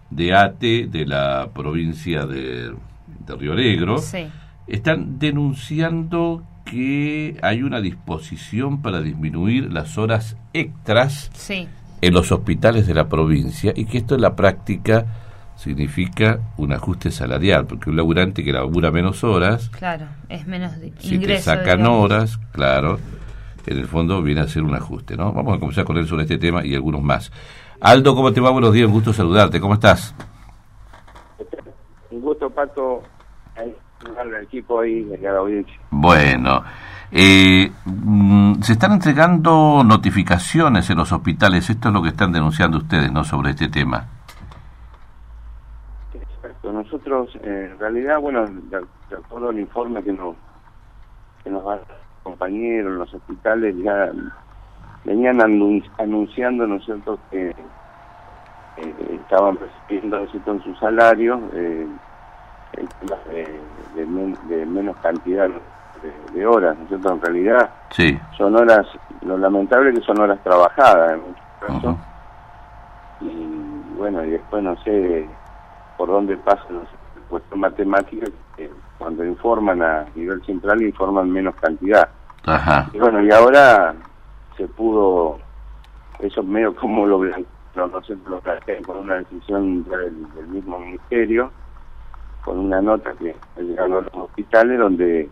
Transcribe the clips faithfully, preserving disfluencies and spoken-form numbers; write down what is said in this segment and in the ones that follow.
de ATE de la provincia de, de Río Negro, sí. están denunciando que hay una disposición para disminuir las horas extras Sí. en los hospitales de la provincia y que esto en la práctica significa un ajuste salarial, porque un laburante que labura menos horas, Claro, es menos de si ingreso, te sacan digamos. horas, claro, en el fondo viene a ser un ajuste, ¿no? Vamos a comenzar con él sobre este tema y algunos más. Aldo, ¿cómo te va? Buenos días, un gusto saludarte, ¿cómo estás? Un gusto, Pato, al equipo ahí, a la audiencia. Bueno, eh, mm, se están entregando notificaciones en los hospitales, esto es lo que están denunciando ustedes, ¿no?, sobre este tema. Exacto, nosotros, eh, en realidad, bueno, de, de acuerdo al informe que nos, que nos dan los compañeros en los hospitales, ya venían anun anunciando, ¿no es cierto?, que eh, estaban recibiendo, ¿no es cierto?, en su salario, eh, de, de, men de menos cantidad de, de horas, ¿no es cierto? En realidad Sí. son horas, lo lamentable es que son horas trabajadas en muchos casos, uh-huh. Y bueno, y después no sé por dónde pasa, no sé, cuestión matemática, que cuando informan a nivel central informan menos cantidad. Ajá. Y bueno, y ahora se pudo, eso medio como lo blanquearon, no sé, lo plantean con una decisión del, del mismo ministerio, con una nota que llegaron a los hospitales donde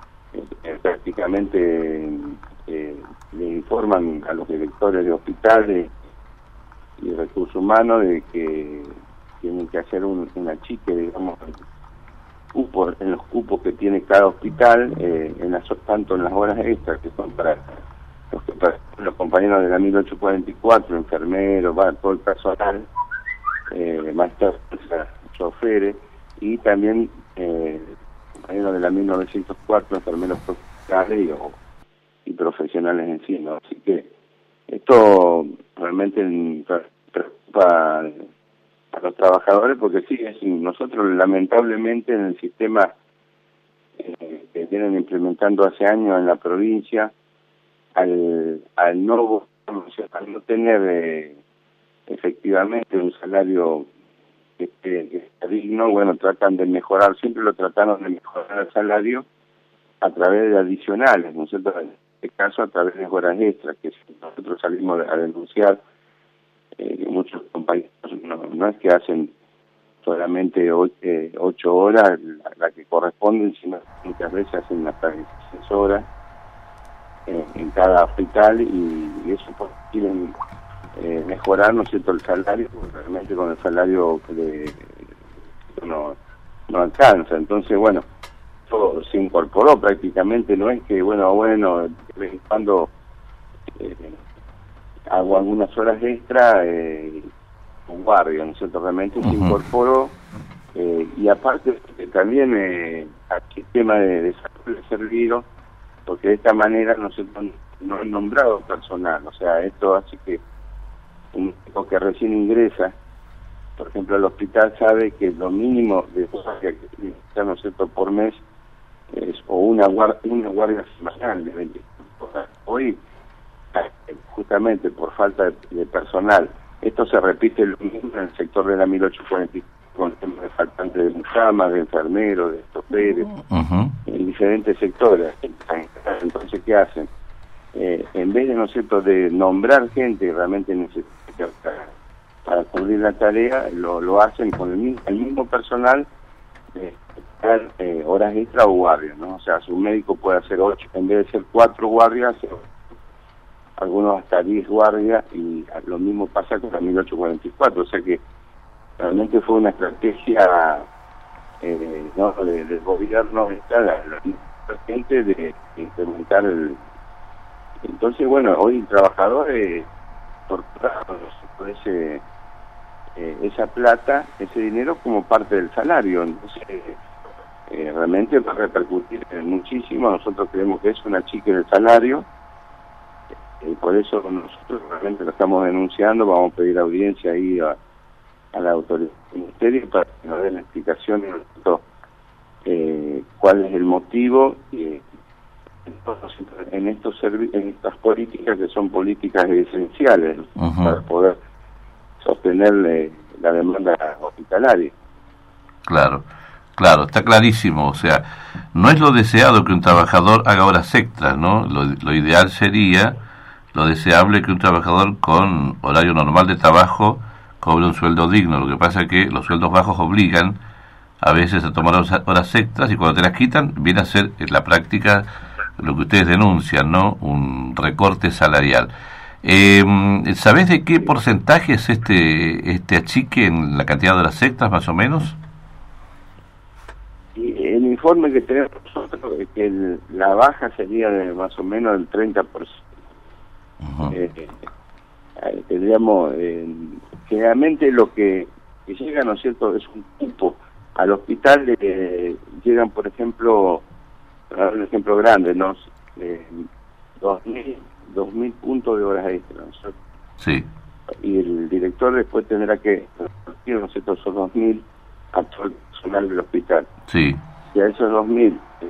eh, prácticamente eh, le informan a los directores de hospitales y recursos humanos de que tienen que hacer un, un achique, digamos, en, cupo, en los cupos que tiene cada hospital, eh, en las, tanto en las horas extras que son para los, que, para los compañeros de la mil ochocientos cuarenta y cuatro, enfermeros, va, todo el personal, eh, maestros, choferes, y también eh, compañeros de la mil novecientos cuatro, enfermeros profesionales y, o, y profesionales en sí, ¿no? Así que esto realmente preocupa a los trabajadores porque sí, es, nosotros lamentablemente en el sistema eh, que vienen implementando hace años en la provincia, al, al, no, al no tener eh, efectivamente un salario que, que, que está digno, bueno, tratan de mejorar, siempre lo trataron de mejorar el salario a través de adicionales, ¿no es cierto? En este caso a través de horas extras, que nosotros salimos a denunciar, eh, que muchos compañeros no, no es que hacen solamente ocho, eh, ocho horas, la, la que corresponden, sino muchas veces hacen hasta dieciséis horas eh, en cada hospital, y, y eso pues, quieren eh, mejorar, ¿no es cierto?, el salario, porque realmente con el salario de, no, no alcanza. Entonces, bueno, todo se incorporó prácticamente, no es que, bueno, bueno, de vez en cuando eh, hago algunas horas extra eh, con guardia, ¿no es cierto?, realmente uh-huh. se incorporó, eh, y aparte eh, también eh, al sistema de, de salud de servicio, porque de esta manera no se no han nombrado personal, o sea, esto hace que un médico que recién ingresa, por ejemplo, al hospital, sabe que lo mínimo de guardia que tiene que estar, ¿no es cierto?, por mes es o una guardia, una guardia semanal de veinticuatro horas. Hoy, justamente por falta de, de personal, esto se repite lo mismo en el sector de la mil ochocientos cuarenta y cuatro, con temas de faltantes de mucamas, de enfermeros, de choferes, uh-huh. en diferentes sectores. Entonces, ¿qué hacen? Eh, en vez de, ¿no es cierto?, de nombrar gente que realmente necesita para, para cubrir la tarea, lo, lo hacen con el mismo, el mismo personal de dar eh, horas extra o guardias, ¿no? O sea, su médico puede hacer ocho, en vez de ser cuatro guardias, algunos hasta diez guardias, y lo mismo pasa con la mil ochocientos cuarenta y cuatro, o sea que realmente fue una estrategia eh, ¿no? de, del gobierno, la, la, la gente de implementar el. Entonces, bueno, hoy el trabajador eh, por, por ese, eh, esa plata, ese dinero como parte del salario, entonces eh, realmente va a repercutir muchísimo. Nosotros creemos que es una chica del salario, y por eso nosotros realmente lo estamos denunciando. Vamos a pedir audiencia ahí a, a la autoridad del ministerio para que nos den la explicación de nosotros, eh, cuál es el motivo y en estos en estas políticas que son políticas esenciales uh-huh. para poder sostener la demanda hospitalaria. Claro, claro, está clarísimo. O sea, no es lo deseado que un trabajador haga horas extras, ¿no? Lo, lo ideal sería, lo deseable, que un trabajador con horario normal de trabajo cobre un sueldo digno. Lo que pasa es que los sueldos bajos obligan a veces a tomar horas extras, y cuando te las quitan viene a ser en la práctica lo que ustedes denuncian, ¿no? Un recorte salarial. Eh, ¿Sabés de qué porcentaje es este este achique en la cantidad de horas extras, más o menos? Y el informe que tenemos nosotros es que el, la baja sería de más o menos el treinta por ciento. Uh-huh. eh, eh, tendríamos, eh, generalmente lo que, que llega, ¿no es cierto?, es un cupo. Al hospital eh, llegan, por ejemplo, un ejemplo grande, ¿no? Eh, dos mil puntos de horas extras, ¿no es cierto? Sí. Y el director después tendrá que repartir, ¿no es cierto?, esos dos mil a todo el personal del hospital. Sí. Y a esos dos mil, eh,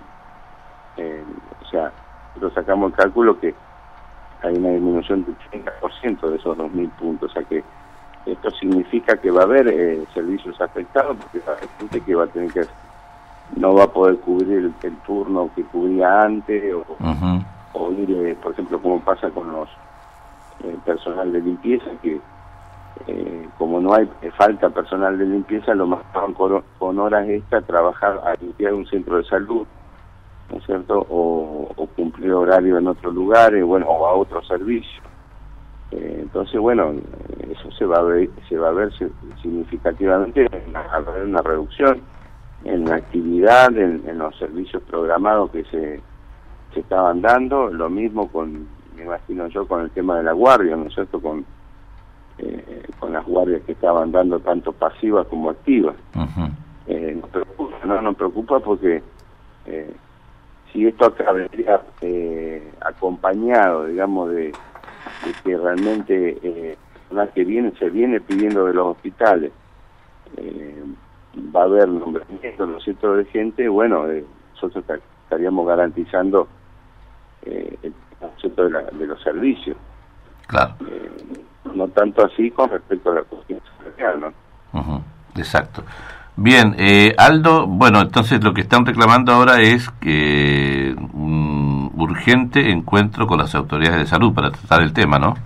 eh, o sea, nosotros sacamos el cálculo que hay una disminución del treinta por ciento de esos dos mil puntos, o sea que esto significa que va a haber eh, servicios afectados, porque va a haber gente que va a tener que, no va a poder cubrir el, el turno que cubría antes, o, uh-huh. o ir, eh, por ejemplo, como pasa con los eh, personal de limpieza, que eh, como no hay eh, falta personal de limpieza, lo más van con, con horas extra trabajar a limpiar un centro de salud, ¿no es cierto?, o, o cumplir horario en otros lugares, bueno, o a otro servicio. Eh, entonces, bueno, eso se va a ver, se va a ver significativamente, a haber una reducción en la actividad, en, en los servicios programados que se, se estaban dando. Lo mismo con, me imagino yo, con el tema de la guardia, ¿no es cierto?, con eh, con las guardias que estaban dando tanto pasivas como activas. Uh-huh. Eh, nos preocupa, ¿no? Nos preocupa porque eh, si esto acabaría eh, acompañado, digamos, de de que realmente eh, la que viene se viene pidiendo de los hospitales, eh, va a haber nombramientos, ¿no es cierto?, de gente, bueno, eh, nosotros estaríamos garantizando eh, el concepto de, la, de los servicios. Claro. Eh, no tanto así con respecto a la cuestión social, ¿no? Uh-huh. Exacto. Bien, eh, Aldo, bueno, entonces lo que están reclamando ahora es que un urgente encuentro con las autoridades de salud para tratar el tema, ¿no?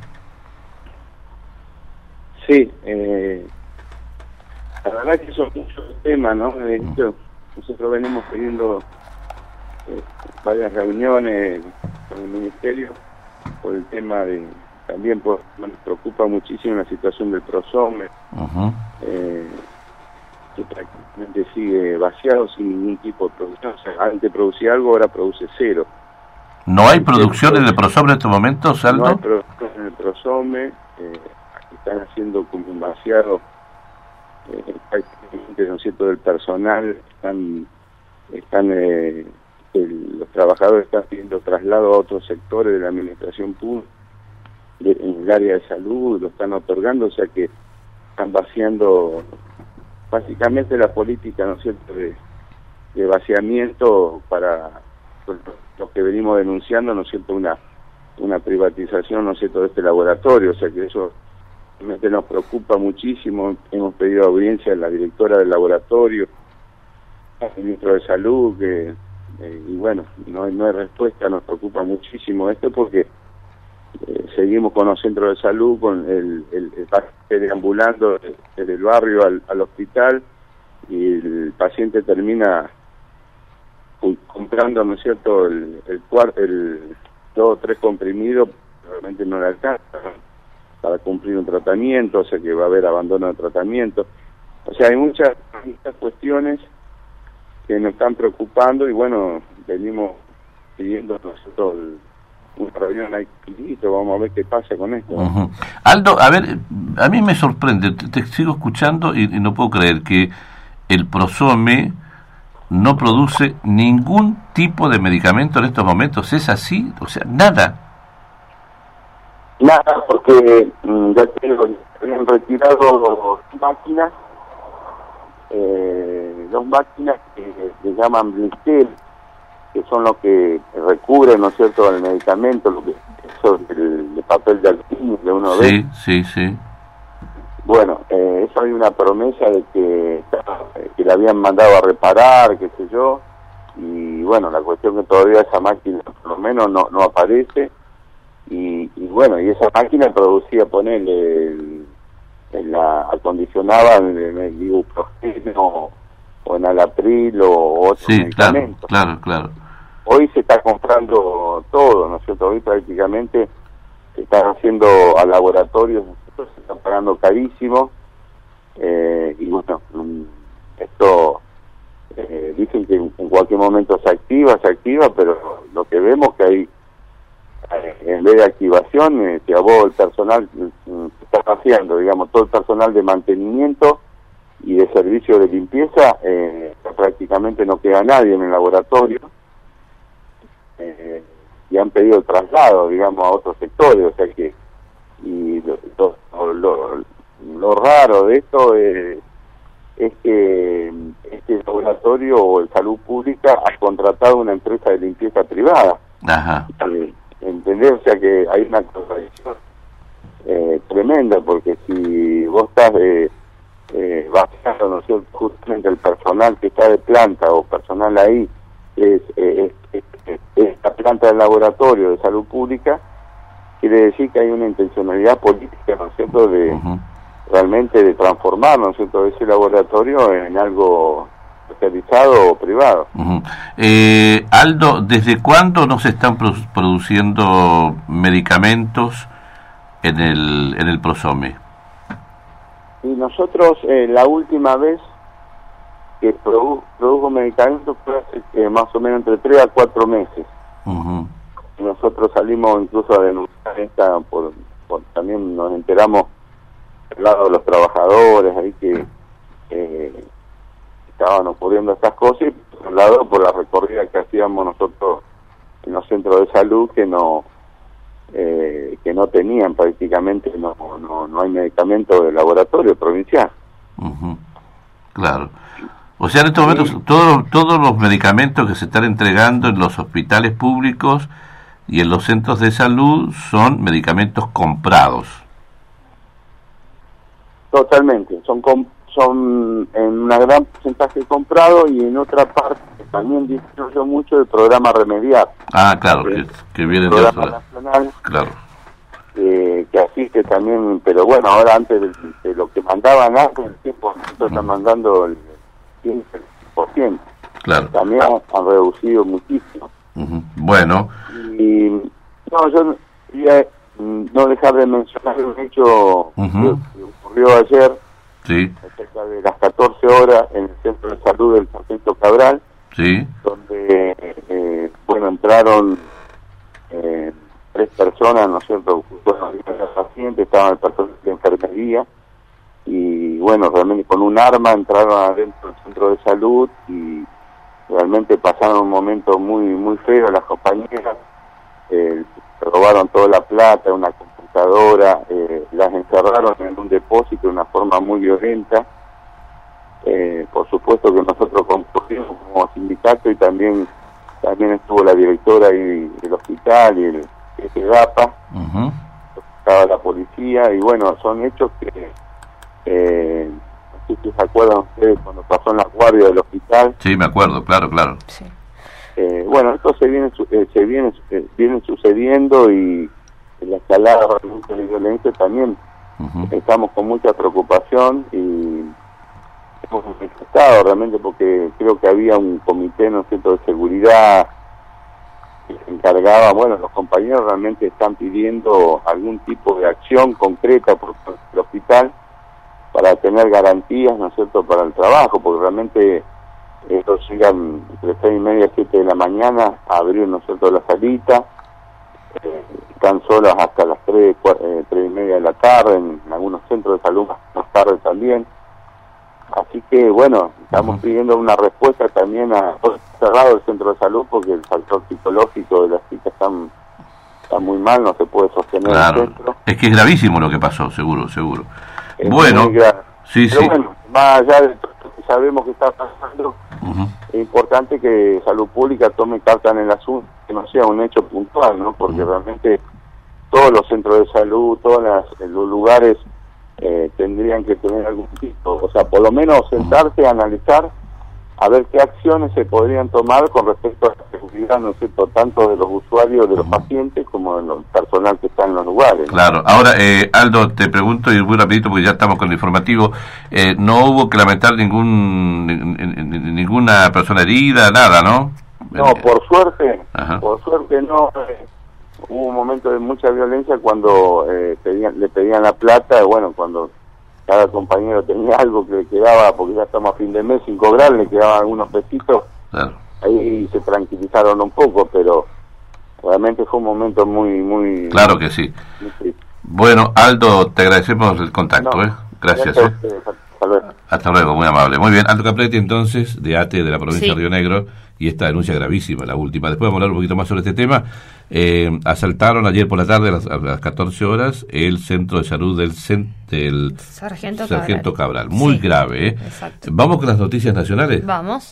Sí, eh, la verdad que son muchos temas, ¿no? De hecho, nosotros venimos pidiendo eh, varias reuniones con el Ministerio por el tema de, también por, nos preocupa muchísimo la situación del Prosome, uh-huh. eh, que prácticamente sigue vaciado sin ningún tipo de producción. O sea, antes producía algo, ahora produce cero. ¿No hay producción en el Prosome en estos momentos, Aldo? No hay producción en el Prosome, eh, están haciendo como un vaciado eh, prácticamente, ¿no es cierto?, del personal, están, están eh, el, los trabajadores están pidiendo traslado a otros sectores de la administración pública, de, en el área de salud, lo están otorgando, o sea que están vaciando básicamente la política, ¿no es cierto?, de, de vaciamiento para lo que venimos denunciando, ¿no es cierto?, una una privatización, ¿no es cierto?, de este laboratorio. O sea que eso realmente nos preocupa muchísimo. Hemos pedido audiencia a la directora del laboratorio, al ministro de Salud, que eh, y bueno, no hay, no hay respuesta. Nos preocupa muchísimo esto porque eh, seguimos con los centros de salud, con el, el, el paciente deambulando desde el barrio al, al hospital, y el paciente termina comprando, ¿no es cierto?, el, el, el dos o tres comprimidos, realmente no le alcanza para cumplir un tratamiento, o sea que va a haber abandono de tratamiento. O sea, hay muchas, muchas cuestiones que nos están preocupando, y bueno, venimos pidiendo nosotros una reunión ahí, vamos a ver qué pasa con esto. Uh-huh. Aldo, a ver, a mí me sorprende, te, te sigo escuchando y, y no puedo creer que el Prosome no produce ningún tipo de medicamento en estos momentos. ¿Es así? O sea, nada. Nada, porque mm, ya tengo, habían retirado dos máquinas, eh, dos máquinas que se llaman Blister, que son los que recubren, ¿no es cierto?, el medicamento, lo que eso del, del papel de aluminio que uno sí, ve. Sí, sí, sí. bueno, eh, eso hay una promesa de que, que la habían mandado a reparar, qué sé yo, y bueno, la cuestión que todavía esa máquina por lo menos no, no aparece, y, y bueno, y esa máquina producía, ponerle, el, el, la acondicionaba en el ibuprofeno o en Alapril o otros sí, medicamentos. Claro, claro, claro. Hoy se está comprando todo, ¿no es cierto? Hoy prácticamente se están haciendo a laboratorios, se están pagando carísimo, eh, y bueno, esto eh, dicen que en cualquier momento se activa, se activa, pero lo que vemos que hay, en vez de activación, eh, se abogó el personal, se está haciendo, digamos, todo el personal de mantenimiento y de servicio de limpieza, eh, prácticamente no queda nadie en el laboratorio, eh, y han pedido el traslado, digamos, a otros sectores, o sea que, y lo, lo, lo, lo raro de esto es, es que este laboratorio o el Salud Pública ha contratado una empresa de limpieza privada. Ajá. ¿Entendés? O sea que hay una contradicción eh, tremenda, porque si vos estás eh, eh, vaciando, ¿no es cierto?, justamente el personal que está de planta o personal ahí, es, eh, es, es, es la planta del laboratorio de Salud Pública, quiere decir que hay una intencionalidad política, ¿no es cierto?, de uh-huh. realmente de transformar, ¿no es cierto?, ese laboratorio en algo especializado o privado. Uh-huh. eh, Aldo, ¿desde cuándo no se están produ- produciendo medicamentos en el en el Prosome? Y nosotros eh, la última vez que produ- produjo medicamentos fue hace eh, más o menos entre tres a cuatro meses. Uh-huh. Nosotros salimos incluso a denunciar esta, por, por también nos enteramos del lado de los trabajadores ahí que eh, estaban ocurriendo estas cosas, y por un lado por la recorrida que hacíamos nosotros en los centros de salud que no eh, que no tenían prácticamente, no no no hay medicamento de laboratorio provincial. Uh-huh. Claro. O sea, en estos sí. momentos todos todos los medicamentos que se están entregando en los hospitales públicos y en los centros de salud son medicamentos comprados. Totalmente, son com- son en una gran porcentaje comprado, y en otra parte también distribuyo mucho el programa Remediar. Ah, claro, que, que viene el de programa otra. nacional, claro. Eh, que asiste también, pero bueno, ahora antes de, de lo que mandaban antes, el cien por ciento están mandando el quince por ciento. Claro. También han, han reducido muchísimo. Uh-huh. Bueno. Y no, yo quería no dejar de mencionar un hecho uh-huh. que, que ocurrió ayer, sí. cerca de las catorce horas, en el Centro de Salud del Sargento Cabral, sí. donde, eh, bueno, entraron eh, tres personas, ¿no es cierto?, bueno, el paciente, estaban el personal de enfermería, y bueno, realmente con un arma entraron adentro del centro de salud, y realmente pasaron un momento muy muy feo las compañeras, eh, robaron toda la plata, una computadora, eh, las encerraron en un depósito de una forma muy violenta. Eh, por supuesto que nosotros concurrimos como sindicato, y también también estuvo la directora ahí del hospital y el jefe de A P A, uh-huh. estaba la policía, y bueno, son hechos que eh, no sé si se acuerdan ustedes cuando pasó en la guardia del hospital. Sí, me acuerdo, claro, claro. Sí. Eh, bueno, esto se viene eh, se viene eh, viene sucediendo, y la escalada realmente de violencia también uh-huh. estamos con mucha preocupación, y hemos manifestado realmente, porque creo que había un comité, ¿no es cierto?, de seguridad que se encargaba. Bueno, los compañeros realmente están pidiendo algún tipo de acción concreta por el hospital para tener garantías, ¿no es cierto?, para el trabajo, porque realmente ellos llegan entre seis y media, siete de la mañana a abrir, ¿no es cierto?, la salita, eh, están solos hasta las tres, cuatro, eh, tres y media de la tarde, en, en algunos centros de salud más tarde también. Así que bueno, estamos uh-huh. pidiendo una respuesta también a cerrado el centro de salud, porque el factor psicológico de las chicas está, está muy mal, no se puede sostener claro. el centro. Es que es gravísimo lo que pasó, seguro, seguro. Es bueno, sí, pero sí. bueno, más allá de todo lo que sabemos que está pasando, uh-huh. es importante que Salud Pública tome carta en el asunto, que no sea un hecho puntual, ¿no? Porque uh-huh. realmente todos los centros de salud, todos las, los lugares eh, tendrían que tener algún tipo, o sea, por lo menos sentarse a analizar a ver qué acciones se podrían tomar con respecto a la seguridad, ¿no es cierto?, tanto de los usuarios, de los uh-huh. pacientes, como de los personal que está en los lugares, ¿no? Claro. Ahora, eh, Aldo, te pregunto, y muy rapidito porque ya estamos con el informativo, eh, no hubo que lamentar ningún ninguna persona herida, nada, ¿no? No, por suerte, Ajá. por suerte no. Eh, hubo un momento de mucha violencia cuando eh, pedían, le pedían la plata, y bueno, cuando cada compañero tenía algo que le quedaba, porque ya estamos a fin de mes sin cobrar, le quedaban algunos pesitos, claro. Ahí se tranquilizaron un poco, pero realmente fue un momento muy, muy... Claro que sí. Bueno, Aldo, te agradecemos el contacto, no, ¿eh? Gracias, ¿eh? Hasta luego. Hasta luego, muy amable. Muy bien, Aldo Capretti, entonces, de ATE de la provincia sí. de Río Negro, y esta denuncia gravísima, la última. Después vamos a hablar un poquito más sobre este tema. Eh, asaltaron ayer por la tarde, a las, a las catorce horas, el centro de salud del, del Sargento, Sargento Cabral. Cabral. Muy sí. grave, ¿eh? Exacto. Vamos con las noticias nacionales. Vamos.